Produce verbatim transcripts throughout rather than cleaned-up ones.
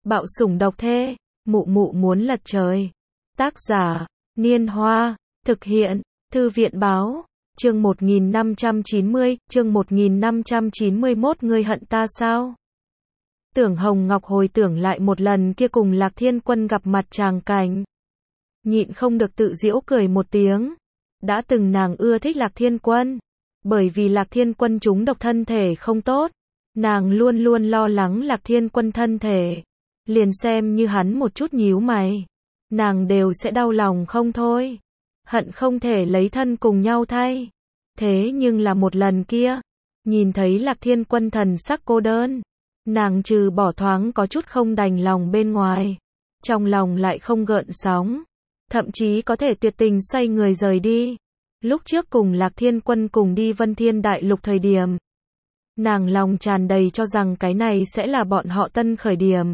Bạo sủng độc thê, mụ mụ muốn lật trời. Tác giả, Niên Hoa, thực hiện, Thư viện báo, chương một nghìn năm trăm chín mươi, chương một nghìn năm trăm chín mươi mốt ngươi hận ta sao? Tưởng Hồng Ngọc hồi tưởng lại một lần kia cùng Lạc Thiên Quân gặp mặt tràng cảnh. Nhịn không được tự giễu cười một tiếng. Đã từng nàng ưa thích Lạc Thiên Quân. Bởi vì Lạc Thiên Quân trúng độc thân thể không tốt. Nàng luôn luôn lo lắng Lạc Thiên Quân thân thể. Liền xem như hắn một chút nhíu mày. Nàng đều sẽ đau lòng không thôi. Hận không thể lấy thân cùng nhau thay. Thế nhưng là một lần kia. Nhìn thấy Lạc Thiên Quân thần sắc cô đơn. Nàng trừ bỏ thoáng có chút không đành lòng bên ngoài. Trong lòng lại không gợn sóng. Thậm chí có thể tuyệt tình xoay người rời đi. Lúc trước cùng Lạc Thiên Quân cùng đi Vân Thiên Đại Lục thời điểm. Nàng lòng tràn đầy cho rằng cái này sẽ là bọn họ tân khởi điểm.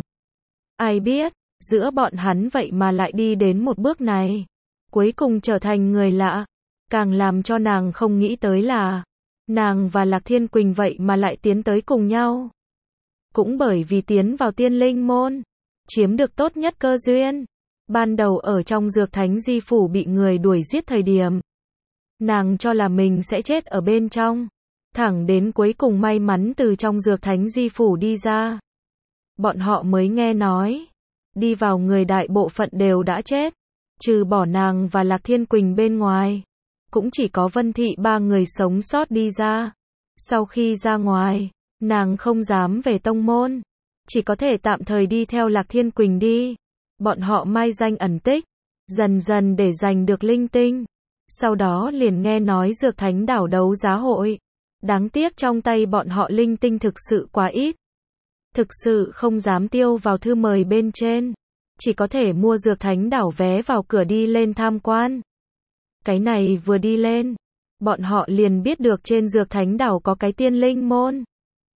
Ai biết, giữa bọn hắn vậy mà lại đi đến một bước này. Cuối cùng trở thành người lạ. Càng làm cho nàng không nghĩ tới là nàng và Lạc Thiên Quỳnh vậy mà lại tiến tới cùng nhau. Cũng bởi vì tiến vào tiên linh môn. Chiếm được tốt nhất cơ duyên. Ban đầu ở trong dược thánh di phủ bị người đuổi giết thời điểm. Nàng cho là mình sẽ chết ở bên trong. Thẳng đến cuối cùng may mắn từ trong dược thánh di phủ đi ra. Bọn họ mới nghe nói. Đi vào người đại bộ phận đều đã chết. Trừ bỏ nàng và Lạc Thiên Quỳnh bên ngoài. Cũng chỉ có Vân Thị ba người sống sót đi ra. Sau khi ra ngoài, nàng không dám về tông môn. Chỉ có thể tạm thời đi theo Lạc Thiên Quỳnh đi. Bọn họ mai danh ẩn tích. Dần dần để giành được linh tinh. Sau đó liền nghe nói dược thánh đảo đấu giá hội. Đáng tiếc trong tay bọn họ linh tinh thực sự quá ít. Thực sự không dám tiêu vào thư mời bên trên. Chỉ có thể mua dược thánh đảo vé vào cửa đi lên tham quan. Cái này vừa đi lên. Bọn họ liền biết được trên dược thánh đảo có cái tiên linh môn.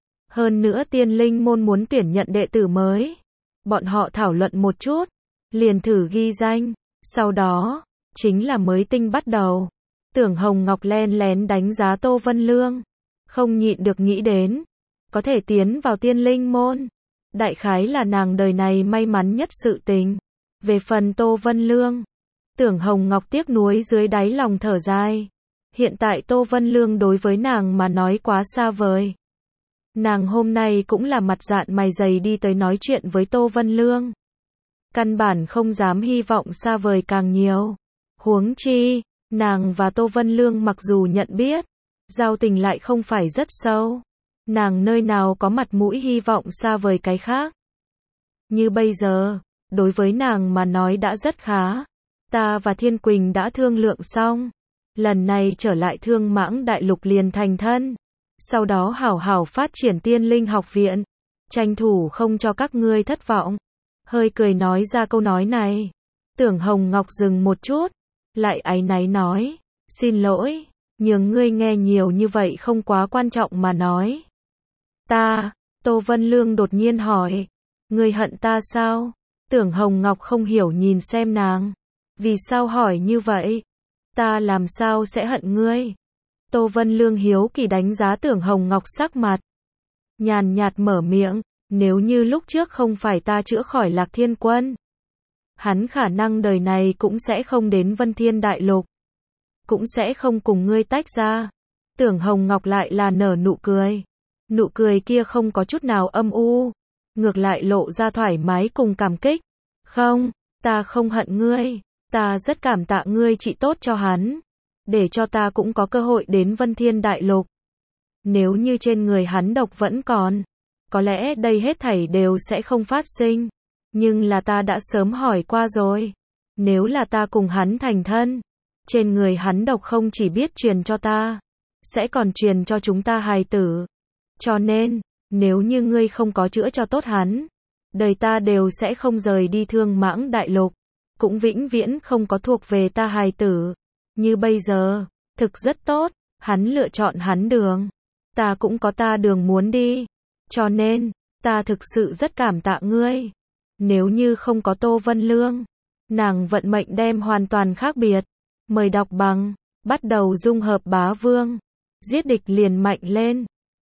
Hơn nữa tiên linh môn muốn tuyển nhận đệ tử mới. Bọn họ thảo luận một chút. Liền thử ghi danh. Sau đó, chính là mới tinh bắt đầu. Tưởng Hồng Ngọc len lén đánh giá Tô Vân Lương. Không nhịn được nghĩ đến. Có thể tiến vào tiên linh môn. Đại khái là nàng đời này may mắn nhất sự tình. Về phần Tô Vân Lương. Tưởng Hồng Ngọc tiếc nuối dưới đáy lòng thở dài. Hiện tại Tô Vân Lương đối với nàng mà nói quá xa vời. Nàng hôm nay cũng là mặt dạn mày dày đi tới nói chuyện với Tô Vân Lương. Căn bản không dám hy vọng xa vời càng nhiều. Huống chi, nàng và Tô Vân Lương mặc dù nhận biết, giao tình lại không phải rất sâu. Nàng nơi nào có mặt mũi hy vọng xa vời cái khác. Như bây giờ, đối với nàng mà nói đã rất khá. Ta và Thiên Quỳnh đã thương lượng xong. Lần này trở lại Thương Mãng Đại Lục liền thành thân. Sau đó hảo hảo phát triển tiên linh học viện. Tranh thủ không cho các ngươi thất vọng. Hơi cười nói ra câu nói này. Tưởng Hồng Ngọc dừng một chút. Lại áy náy nói. Xin lỗi. Nhường ngươi nghe nhiều như vậy không quá quan trọng mà nói. Ta, Tô Vân Lương đột nhiên hỏi. Ngươi hận ta sao? Tưởng Hồng Ngọc không hiểu nhìn xem nàng. Vì sao hỏi như vậy? Ta làm sao sẽ hận ngươi? Tô Vân Lương hiếu kỳ đánh giá Tưởng Hồng Ngọc sắc mặt. Nhàn nhạt mở miệng. Nếu như lúc trước không phải ta chữa khỏi Lạc Thiên Quân. Hắn khả năng đời này cũng sẽ không đến Vân Thiên Đại Lục. Cũng sẽ không cùng ngươi tách ra. Tưởng Hồng Ngọc lại là nở nụ cười. Nụ cười kia không có chút nào âm u. Ngược lại lộ ra thoải mái cùng cảm kích. Không, ta không hận ngươi. Ta rất cảm tạ ngươi trị tốt cho hắn. Để cho ta cũng có cơ hội đến Vân Thiên Đại Lục. Nếu như trên người hắn độc vẫn còn. Có lẽ đây hết thảy đều sẽ không phát sinh. Nhưng là ta đã sớm hỏi qua rồi. Nếu là ta cùng hắn thành thân. Trên người hắn độc không chỉ biết truyền cho ta. Sẽ còn truyền cho chúng ta hài tử. Cho nên, nếu như ngươi không có chữa cho tốt hắn. Đời ta đều sẽ không rời đi Thương Mãng Đại Lục. Cũng vĩnh viễn không có thuộc về ta hài tử. Như bây giờ, thực rất tốt. Hắn lựa chọn hắn đường. Ta cũng có ta đường muốn đi. Cho nên, ta thực sự rất cảm tạ ngươi. Nếu như không có Tô Vân Lương, nàng vận mệnh đem hoàn toàn khác biệt. Mời đọc bằng, bắt đầu dung hợp bá vương. Giết địch liền mạnh lên.